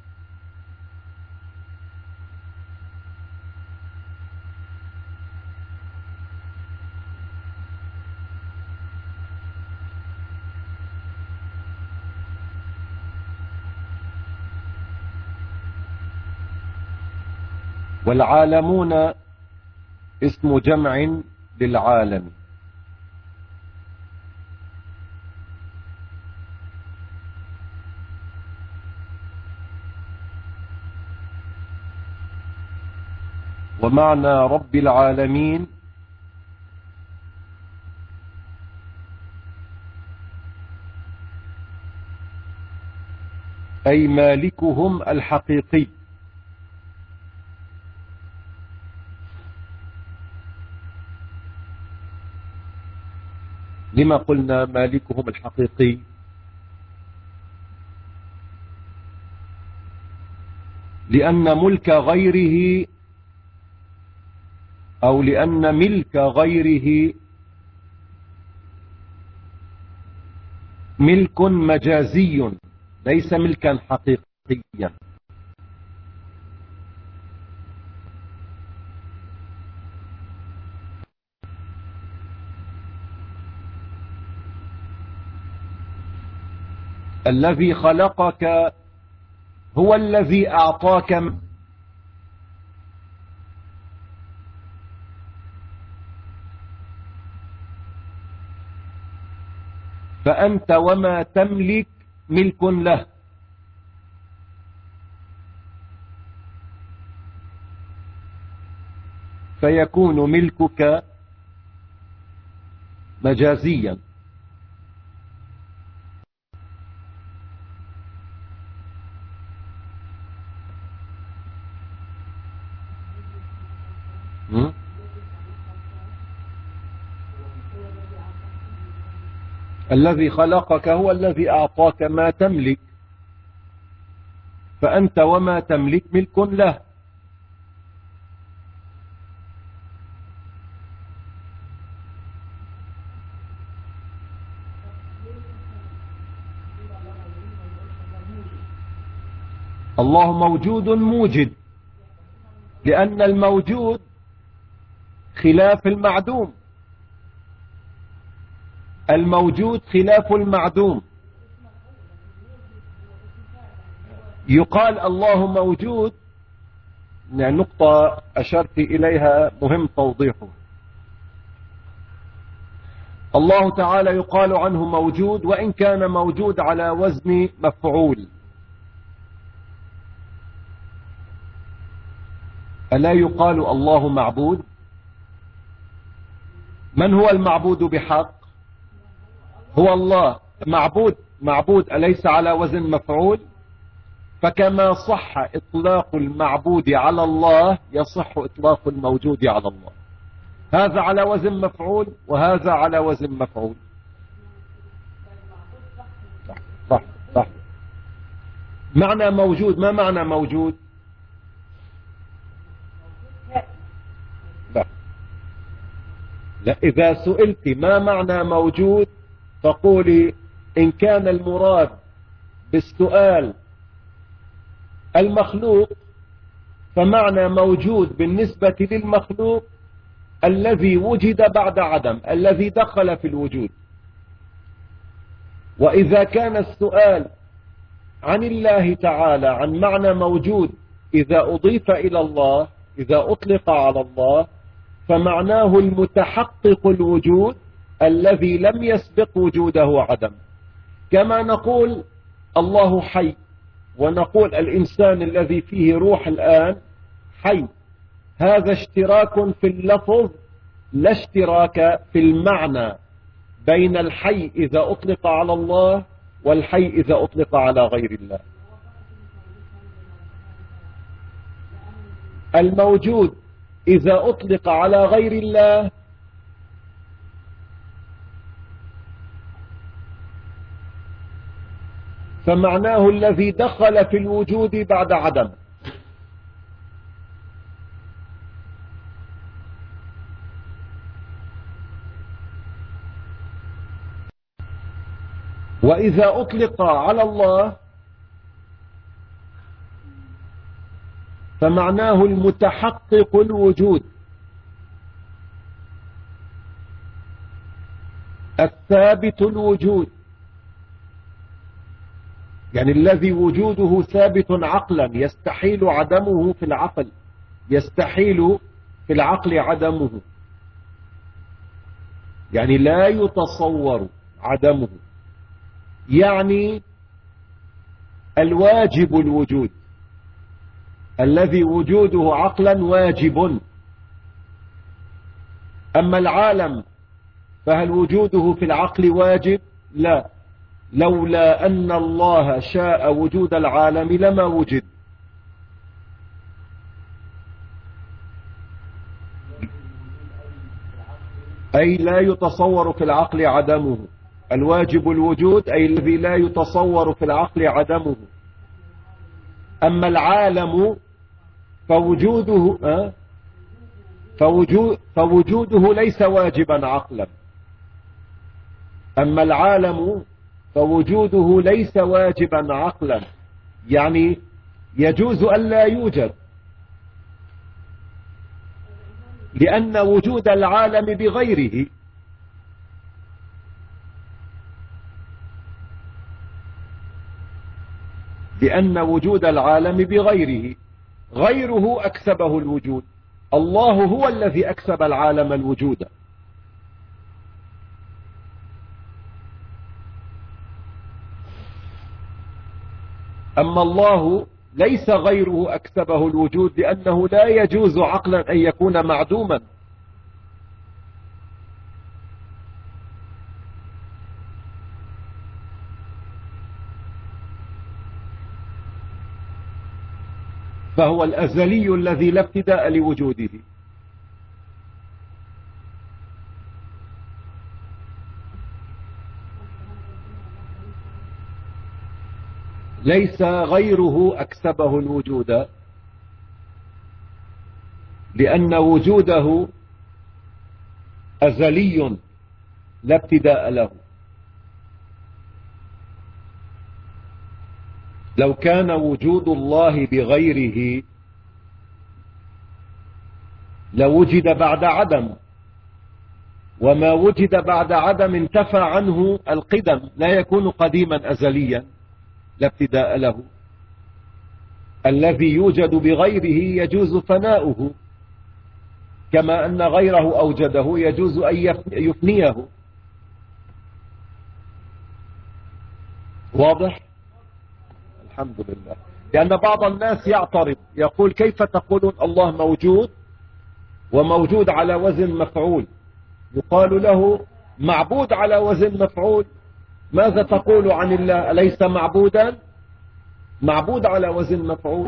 والعالمون اسم جمع للعالم. ومعنى رب العالمين أي مالكهم الحقيقي. لما قلنا مالكهم الحقيقي؟ لأن ملك غيره أو لأن ملك غيره ملك مجازي ليس ملكا حقيقيا. الذي خلقك هو الذي أعطاك فأنت وما تملك ملك له. فيكون ملكك مجازيا. الذي خلقك هو الذي أعطاك ما تملك فأنت وما تملك ملك له. الله موجود موجد لأن الموجود خلاف المعدوم. الموجود خلاف المعدوم. يقال الله موجود، يعني نقطة أشرت إليها مهم توضيحه. الله تعالى يقال عنه موجود وإن كان موجود على وزن مفعول، ألا يقال الله معبود؟ من هو المعبود بحق؟ هو الله. معبود معبود أليس على وزن مفعول؟ فكما صح إطلاق المعبود على الله يصح إطلاق الموجود على الله. هذا على وزن مفعول وهذا على وزن مفعول. صح صح, صح. معنى موجود. ما معنى موجود؟ لا لا إذا سئلت ما معنى موجود فقولي إن كان المراد بالسؤال المخلوق فمعنى موجود بالنسبة للمخلوق الذي وجد بعد عدم، الذي دخل في الوجود. وإذا كان السؤال عن الله تعالى عن معنى موجود إذا أضيف إلى الله، إذا أطلق على الله، فمعناه المتحقق الوجود الذي لم يسبق وجوده عدم. كما نقول الله حي، ونقول الإنسان الذي فيه روح الآن حي. هذا اشتراك في اللفظ لا اشتراك في المعنى بين الحي إذا أطلق على الله والحي إذا أطلق على غير الله. الموجود إذا أطلق على غير الله فمعناه الذي دخل في الوجود بعد عدم. وإذا أطلق على الله فمعناه المتحقق الوجود الثابت الوجود، يعني الذي وجوده ثابت عقلا، يستحيل عدمه في العقل، يستحيل في العقل عدمه، يعني لا يتصور عدمه، يعني الواجب الوجود الذي وجوده عقلا واجب. أما العالم فهل وجوده في العقل واجب؟ لا، لولا أن الله شاء وجود العالم لما وجد. أي لا يتصور في العقل عدمه. الواجب الوجود أي الذي لا يتصور في العقل عدمه. أما العالم فوجوده أه؟ فوجود فوجوده ليس واجبا عقلا. أما العالم فوجوده ليس واجبا عقلا، يعني يجوز أن لا يوجد، لأن وجود العالم بغيره لأن وجود العالم بغيره غيره أكسبه الوجود، الله هو الذي أكسب العالم الوجود. أما الله ليس غيره أكسبه الوجود، لأنه لا يجوز عقلا أن يكون معدوما. فهو الأزلي الذي لا ابتداء لوجوده. ليس غيره أكسبه الوجود، لأن وجوده أزلي لا ابتداء له. لو كان وجود الله بغيره لوجد بعد عدم، وما وجد بعد عدم انتفى عنه القدم، لا يكون قديما أزليا لا ابتداء له. الذي يوجد بغيره يجوز فناؤه، كما أن غيره أوجده يجوز أن يفنيه. واضح؟ الحمد لله. لأن بعض الناس يعترض يقول كيف تقولون الله موجود وموجود على وزن مفعول؟ يقال له معبود على وزن مفعول، ماذا تقول عن الله؟ أليس معبودا؟ معبود على وزن مفعول.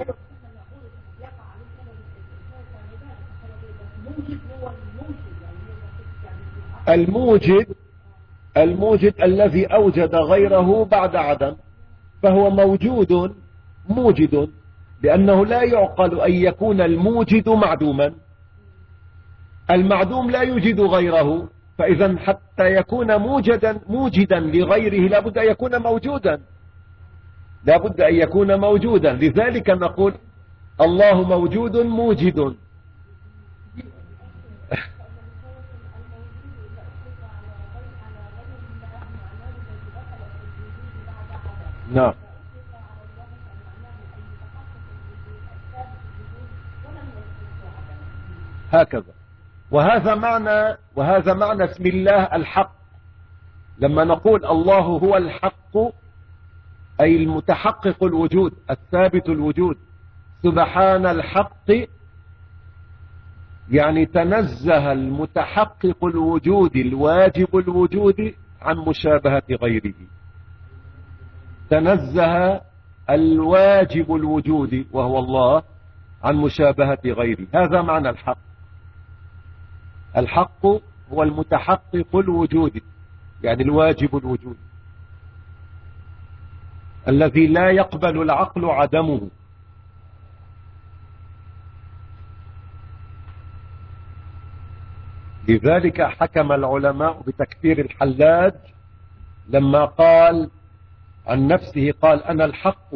الموجد الموجد الذي أوجد غيره بعد عدم، فهو موجود موجد، لأنه لا يعقل أن يكون الموجد معدوما. المعدوم لا يوجد غيره، فإذا حتى يكون موجدا موجدا لغيره لابد أن يكون موجودا، لابد أن يكون موجودا. لذلك نقول الله موجود موجد. نعم، هكذا. وهذا معنى وهذا معنى اسم الله الحق. لما نقول الله هو الحق أي المتحقق الوجود الثابت الوجود، سبحان الحق يعني تنزه المتحقق الوجود الواجب الوجود عن مشابهة غيره، تنزه الواجب الوجود وهو الله عن مشابهة غيره. هذا معنى الحق. الحق هو المتحقق الوجود يعني الواجب الوجود الذي لا يقبل العقل عدمه. لذلك حكم العلماء بتكفير الحلاج لما قال عن نفسه قال أنا الحق.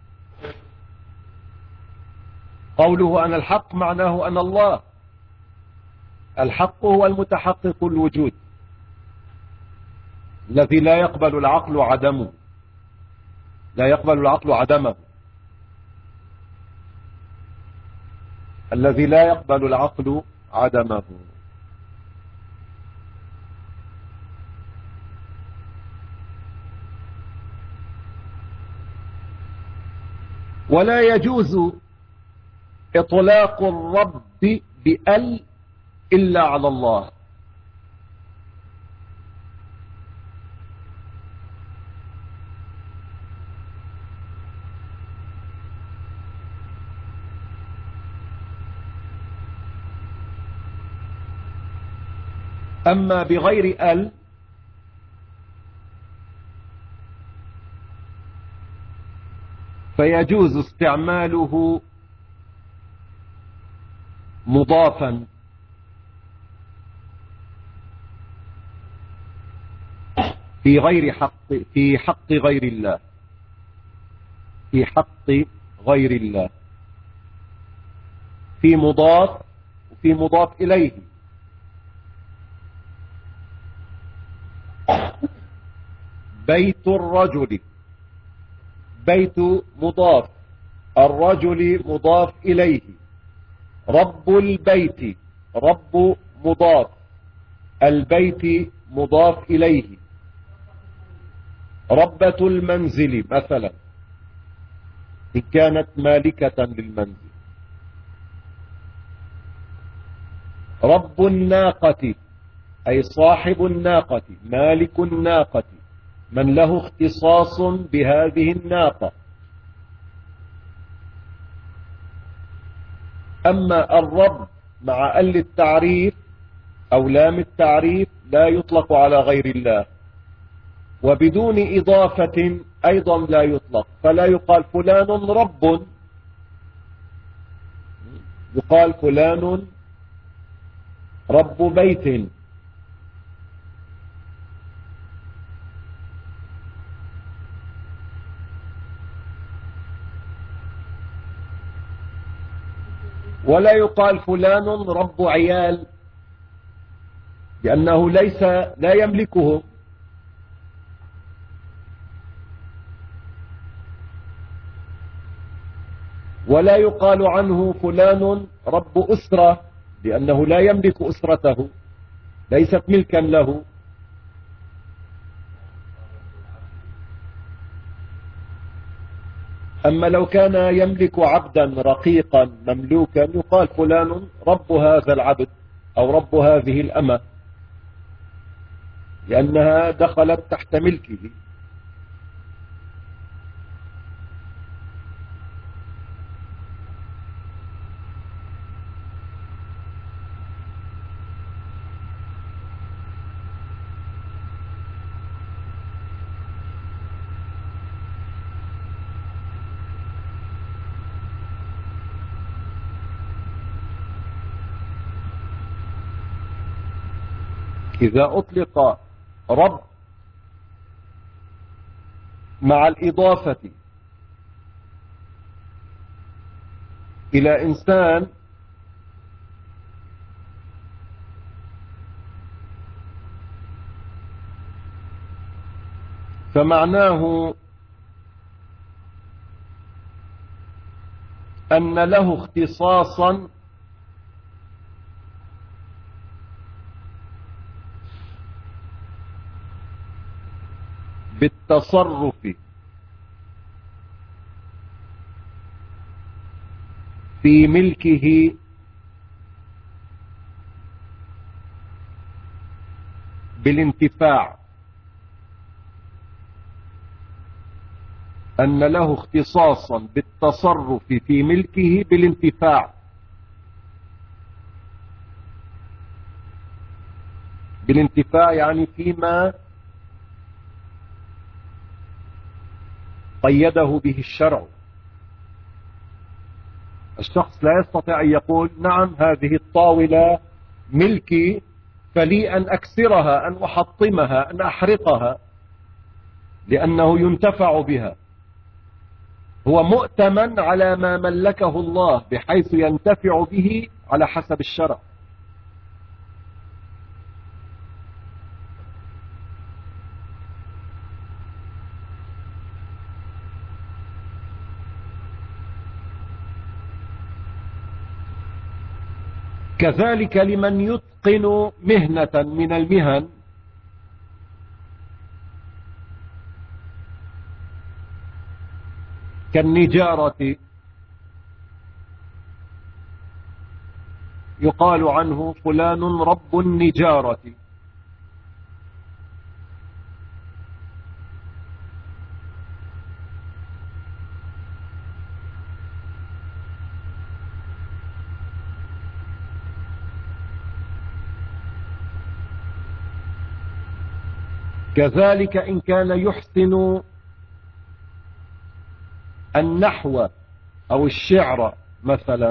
قوله أنا الحق معناه أنا الله. الحق هو المتحقق الوجود الذي لا يقبل العقل عدمه، لا يقبل العقل عدمه، الذي لا يقبل العقل عدمه. ولا يجوز إطلاق الرب بأل إلا على الله. أما بغير أل فيجوز استعماله مضافا في غير حق في حق غير الله في حق غير الله في مضاف وفي مضاف إليه. بيت الرجل، بيت مضاف، الرجل مضاف إليه. رب البيت، رب مضاف، البيت مضاف إليه. ربة المنزل مثلا إن كانت مالكة للمنزل. رب الناقة أي صاحب الناقة، مالك الناقة، من له اختصاص بهذه الناقة. أما الرب مع ال التعريف أو لام التعريف لا يطلق على غير الله، وبدون إضافة أيضا لا يطلق، فلا يقال فلان رب، يقال فلان رب بيت. ولا يقال فلان رب عيال لأنه ليس لا يملكهم. ولا يقال عنه فلان رب أسرة لأنه لا يملك أسرته، ليست ملكا له. أما لو كان يملك عبدا رقيقا مملوكا يقال فلان رب هذا العبد أو رب هذه الأمة، لأنها دخلت تحت ملكه. إذا أطلق رب مع الإضافة إلى إنسان فمعناه أن له اختصاصا بالتصرف في ملكه بالانتفاع، أن له اختصاصا بالتصرف في ملكه بالانتفاع. بالانتفاع يعني فيما قيده به الشرع. الشخص لا يستطيع أن يقول نعم هذه الطاولة ملكي فلي أن أكسرها، أن أحطمها، أن أحرقها، لأنه ينتفع بها. هو مؤتمن على ما ملكه الله بحيث ينتفع به على حسب الشرع. كذلك لمن يتقن مهنة من المهن كالنجارة يقال عنه فلان رب النجارة. كذلك إن كان يحسن النحو أو الشعر مثلا،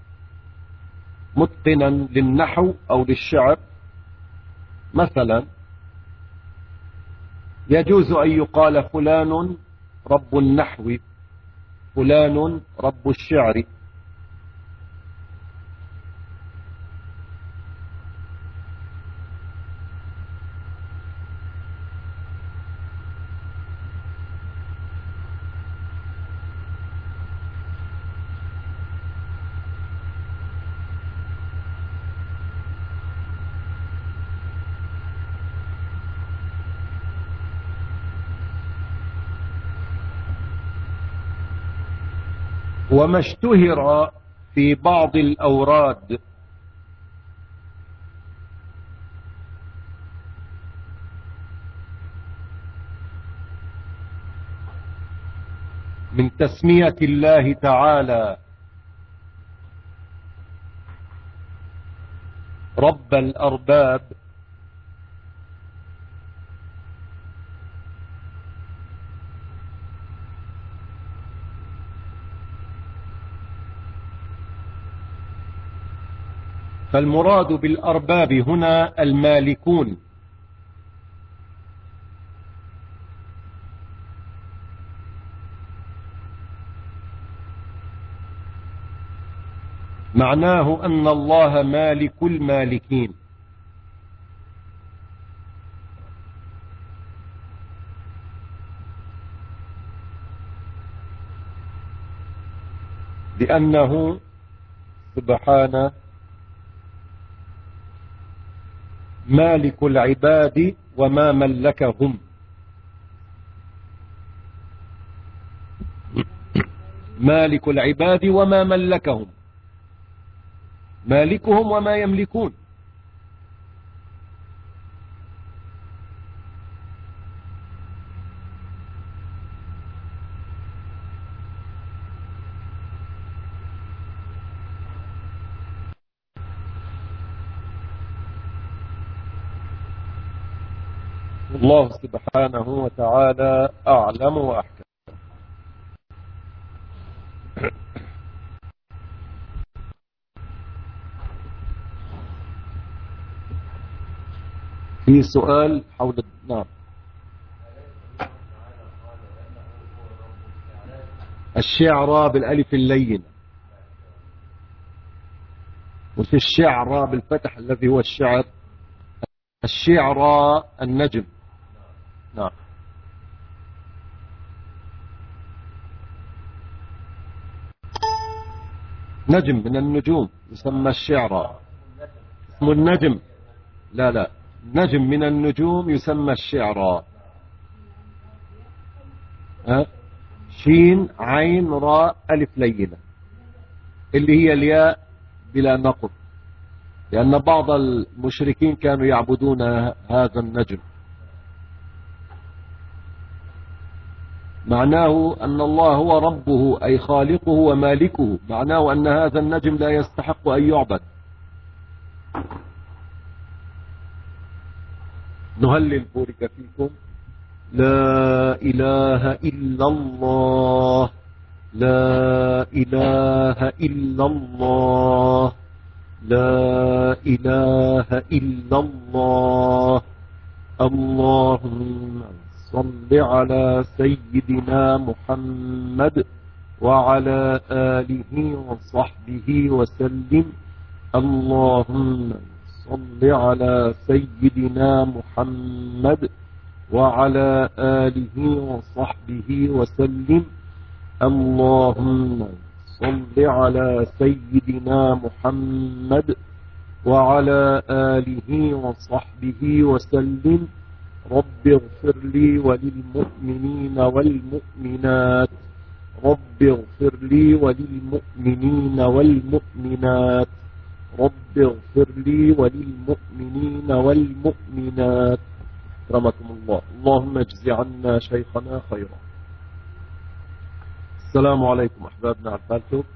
متقنا للنحو أو للشعر مثلا، يجوز أن يقال فلان رب النحو، فلان رب الشعر. وما اشتهر في بعض الأوراد من تسمية الله تعالى رب الأرباب فالمراد بالأرباب هنا المالكون، معناه أن الله مالك المالكين. لأنه سبحانه مالك العباد وما ملكهم. مالك العباد وما ملكهم، مالكهم وما يملكون. الله سبحانه وتعالى أعلم وأحكم. في سؤال حول نعم الشعر بالألف اللين، وفي الشعر بالفتح الذي هو الشعر، الشعر النجم. نعم نجم من النجوم يسمى الشعر، اسم النجم. لا لا نجم من النجوم يسمى الشعر. أه؟ شين عين راء ألف لينة اللي هي الياء بلا نقط، لأن بعض المشركين كانوا يعبدون هذا النجم. معناه أن الله هو ربه أي خالقه ومالكه، معناه أن هذا النجم لا يستحق أن يعبد. نهلل بورك فيكم. لا إله إلا الله، لا إله إلا الله، لا إله إلا الله. اللهم صل على سيدنا محمد وعلى آله وصحبه وسلم. اللهم صل على سيدنا محمد وعلى آله وصحبه وسلم. اللهم صل على سيدنا محمد وعلى آله وصحبه وسلم. رب اغفر لي وللمؤمنين والمؤمنات، رب اغفر لي وللمؤمنين والمؤمنات، رب اغفر لي وللمؤمنين والمؤمنات. أكرمكم الله. اللهم اجز عنا شيخنا خيرا. السلام عليكم أحبابنا على الفالتوب.